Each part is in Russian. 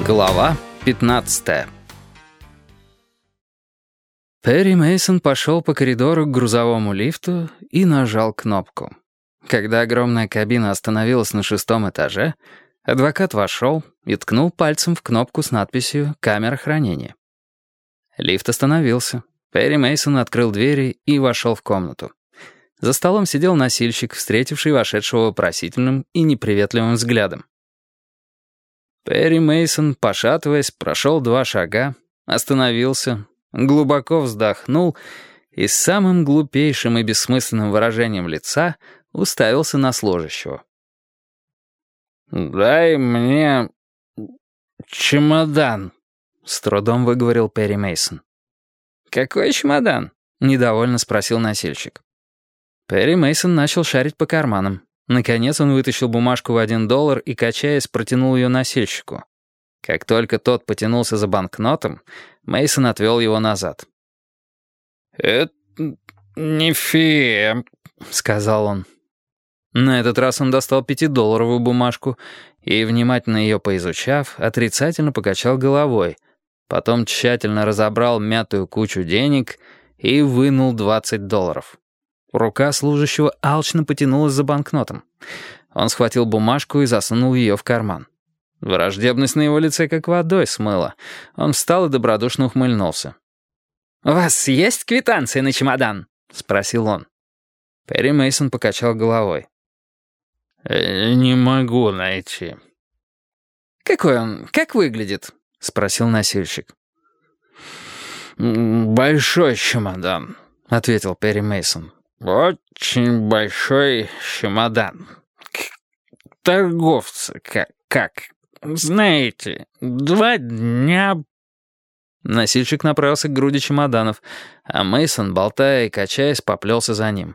Глава 15. Перри Мейсон пошел по коридору к грузовому лифту и нажал кнопку. Когда огромная кабина остановилась на 6-м этаже, адвокат вошел и ткнул пальцем в кнопку с надписью «Камера хранения». Лифт остановился. Перри Мейсон открыл двери и вошел в комнату. За столом сидел носильщик, встретивший вошедшего вопросительным и неприветливым взглядом. Перри Мейсон, пошатываясь, прошел 2 шага, остановился, глубоко вздохнул и с самым глупейшим и бессмысленным выражением лица уставился на служащего. «Дай мне чемодан», — с трудом выговорил Перри Мейсон. «Какой чемодан?» — недовольно спросил носильщик. Перри Мейсон начал шарить по карманам. Наконец он вытащил бумажку в $1 и, качаясь, протянул ее носильщику. Как только тот потянулся за банкнотом, Мейсон отвел его назад. «Это не фея», — сказал он. На этот раз он достал 5-долларовую бумажку и, внимательно ее поизучав, отрицательно покачал головой, потом тщательно разобрал мятую кучу денег и вынул $20. Рука служащего алчно потянулась за банкнотом. Он схватил бумажку и засунул ее в карман. Враждебность на его лице как водой смыла. Он встал и добродушно ухмыльнулся. «У вас есть квитанция на чемодан?» — спросил он. Перри Мейсон покачал головой. «Не могу найти». «Какой он? Как выглядит?» — спросил носильщик. «Большой чемодан», — ответил Перри Мейсон. «Очень большой чемодан. Торговцы, как? Знаете, 2 дня...» Носильщик направился к груди чемоданов, а Мейсон, болтая и качаясь, поплелся за ним.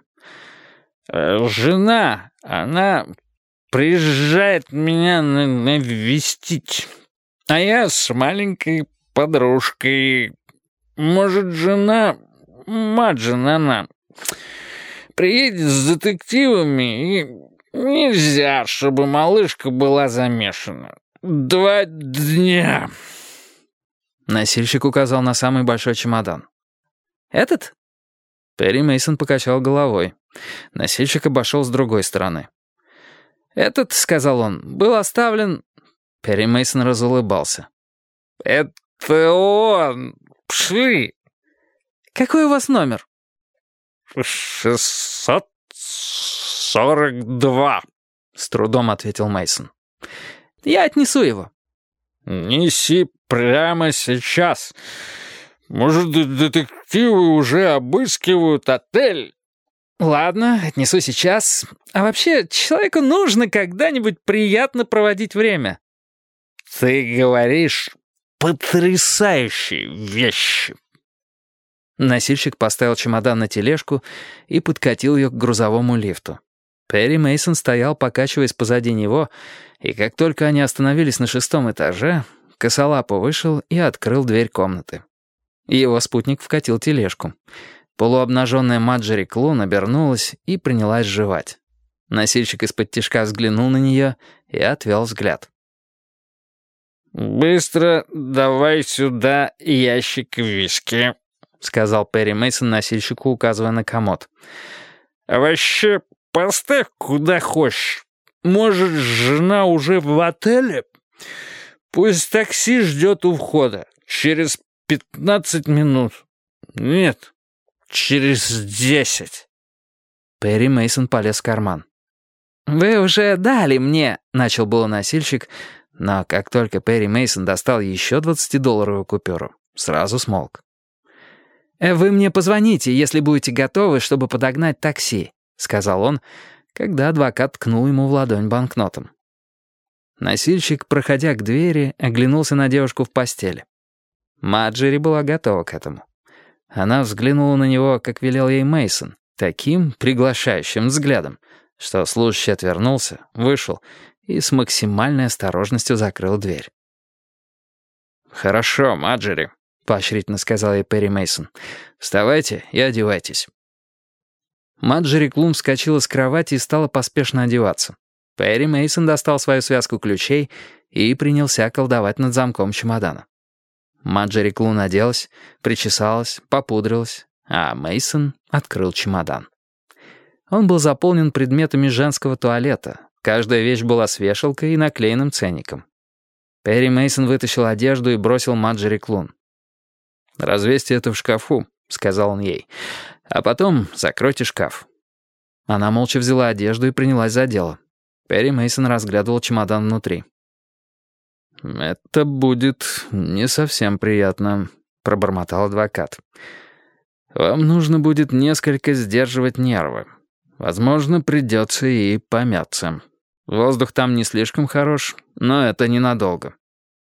«Жена, она приезжает меня навестить, а я с маленькой подружкой. Может, жена, Маджин она, приедет с детективами, и нельзя, чтобы малышка была замешана. 2 дня». Носильщик указал на самый большой чемодан. «Этот?» Перри Мейсон покачал головой. Носильщик обошел с другой стороны. «Этот, — сказал он, — был оставлен...» Перри Мейсон разулыбался. «Это он! Пшли!» «Какой у вас номер?» 642, — с трудом ответил Мейсон. «Я отнесу его». «Неси прямо сейчас. Может, детективы уже обыскивают отель?» «Ладно, отнесу сейчас. А вообще, человеку нужно когда-нибудь приятно проводить время». «Ты говоришь потрясающие вещи». Носильщик поставил чемодан на тележку и подкатил ее к грузовому лифту. Перри Мейсон стоял, покачиваясь позади него, и как только они остановились на 6-м этаже, косолапо вышел и открыл дверь комнаты. Его спутник вкатил тележку. Полуобнаженная Маджери Клун обернулась и принялась жевать. Носильщик из-под тишка взглянул на нее и отвел взгляд. «Быстро давай сюда ящик виски», — сказал Перри Мейсон носильщику, указывая на комод. «А вообще, поставь куда хочешь. Может, жена уже в отеле? Пусть такси ждет у входа. Через 15 минут. Нет, через 10». Перри Мейсон полез в карман. «Вы уже дали мне», — начал было носильщик, но как только Перри Мейсон достал еще 20-долларовую купюру, сразу смолк. «Вы мне позвоните, если будете готовы, чтобы подогнать такси», — сказал он, когда адвокат ткнул ему в ладонь банкнотом. Носильщик, проходя к двери, оглянулся на девушку в постели. Маджери была готова к этому. Она взглянула на него, как велел ей Мейсон, таким приглашающим взглядом, что служащий отвернулся, вышел и с максимальной осторожностью закрыл дверь. «Хорошо, Маджери», — поощрительно сказал ей Перри Мейсон. «Вставайте и одевайтесь». Маджери Клум вскочила с кровати и стала поспешно одеваться. Перри Мейсон достал свою связку ключей и принялся колдовать над замком чемодана. Марджери Клун оделась, причесалась, попудрилась, а Мейсон открыл чемодан. Он был заполнен предметами женского туалета. Каждая вещь была с вешалкой и наклеенным ценником. Перри Мейсон вытащил одежду и бросил Марджери Клун. «Развесьте это в шкафу», — сказал он ей, — «а потом закройте шкаф». Она молча взяла одежду и принялась за дело. Перри Мейсон разглядывал чемодан внутри. «Это будет не совсем приятно», — пробормотал адвокат. «Вам нужно будет несколько сдерживать нервы. Возможно, придется и помяться. Воздух там не слишком хорош, но это ненадолго».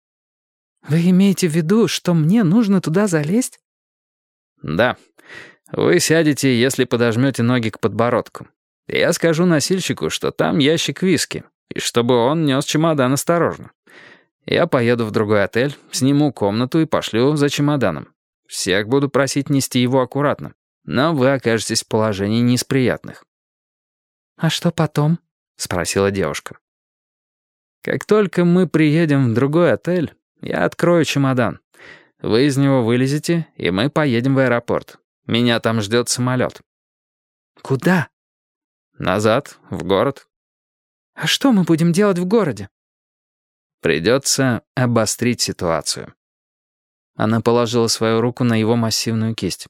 «Вы имеете в виду, что мне нужно туда залезть?» «Да. Вы сядете, если подожмете ноги к подбородку. Я скажу носильщику, что там ящик виски, и чтобы он нес чемодан осторожно. Я поеду в другой отель, сниму комнату и пошлю за чемоданом. Всех буду просить нести его аккуратно, но вы окажетесь в положении не из приятных». «А что потом?» — спросила девушка. «Как только мы приедем в другой отель, я открою чемодан. Вы из него вылезете, и мы поедем в аэропорт. Меня там ждет самолет». «Куда?» «Назад, в город». «А что мы будем делать в городе?» «Придется обострить ситуацию». Она положила свою руку на его массивную кисть.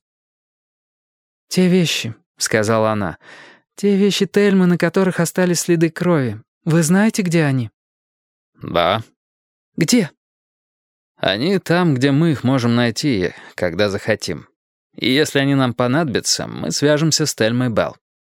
«Те вещи», — сказала она, — «те вещи Тельмы, на которых остались следы крови. Вы знаете, где они?» «Да». «Где?» «Они там, где мы их можем найти, когда захотим. И если они нам понадобятся, мы свяжемся с Тельмой Белл».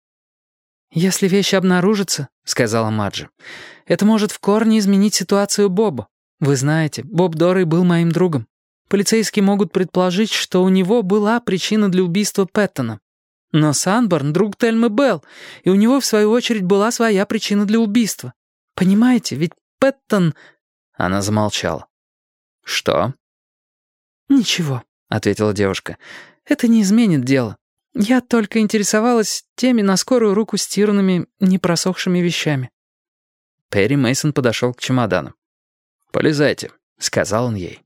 «Если вещи обнаружатся, — сказала Марджи, — это может в корне изменить ситуацию Боба. Вы знаете, Боб Дорей был моим другом. Полицейские могут предположить, что у него была причина для убийства Пэттона. Но Санборн — друг Тельмы Белл, и у него, в свою очередь, была своя причина для убийства. Понимаете, ведь Пэттон...» Она замолчала. «Что?» «Ничего», — ответила девушка. «Это не изменит дело. Я только интересовалась теми на скорую руку стиранными, непросохшими вещами». Перри Мейсон подошел к чемодану. «Полезайте», — сказал он ей.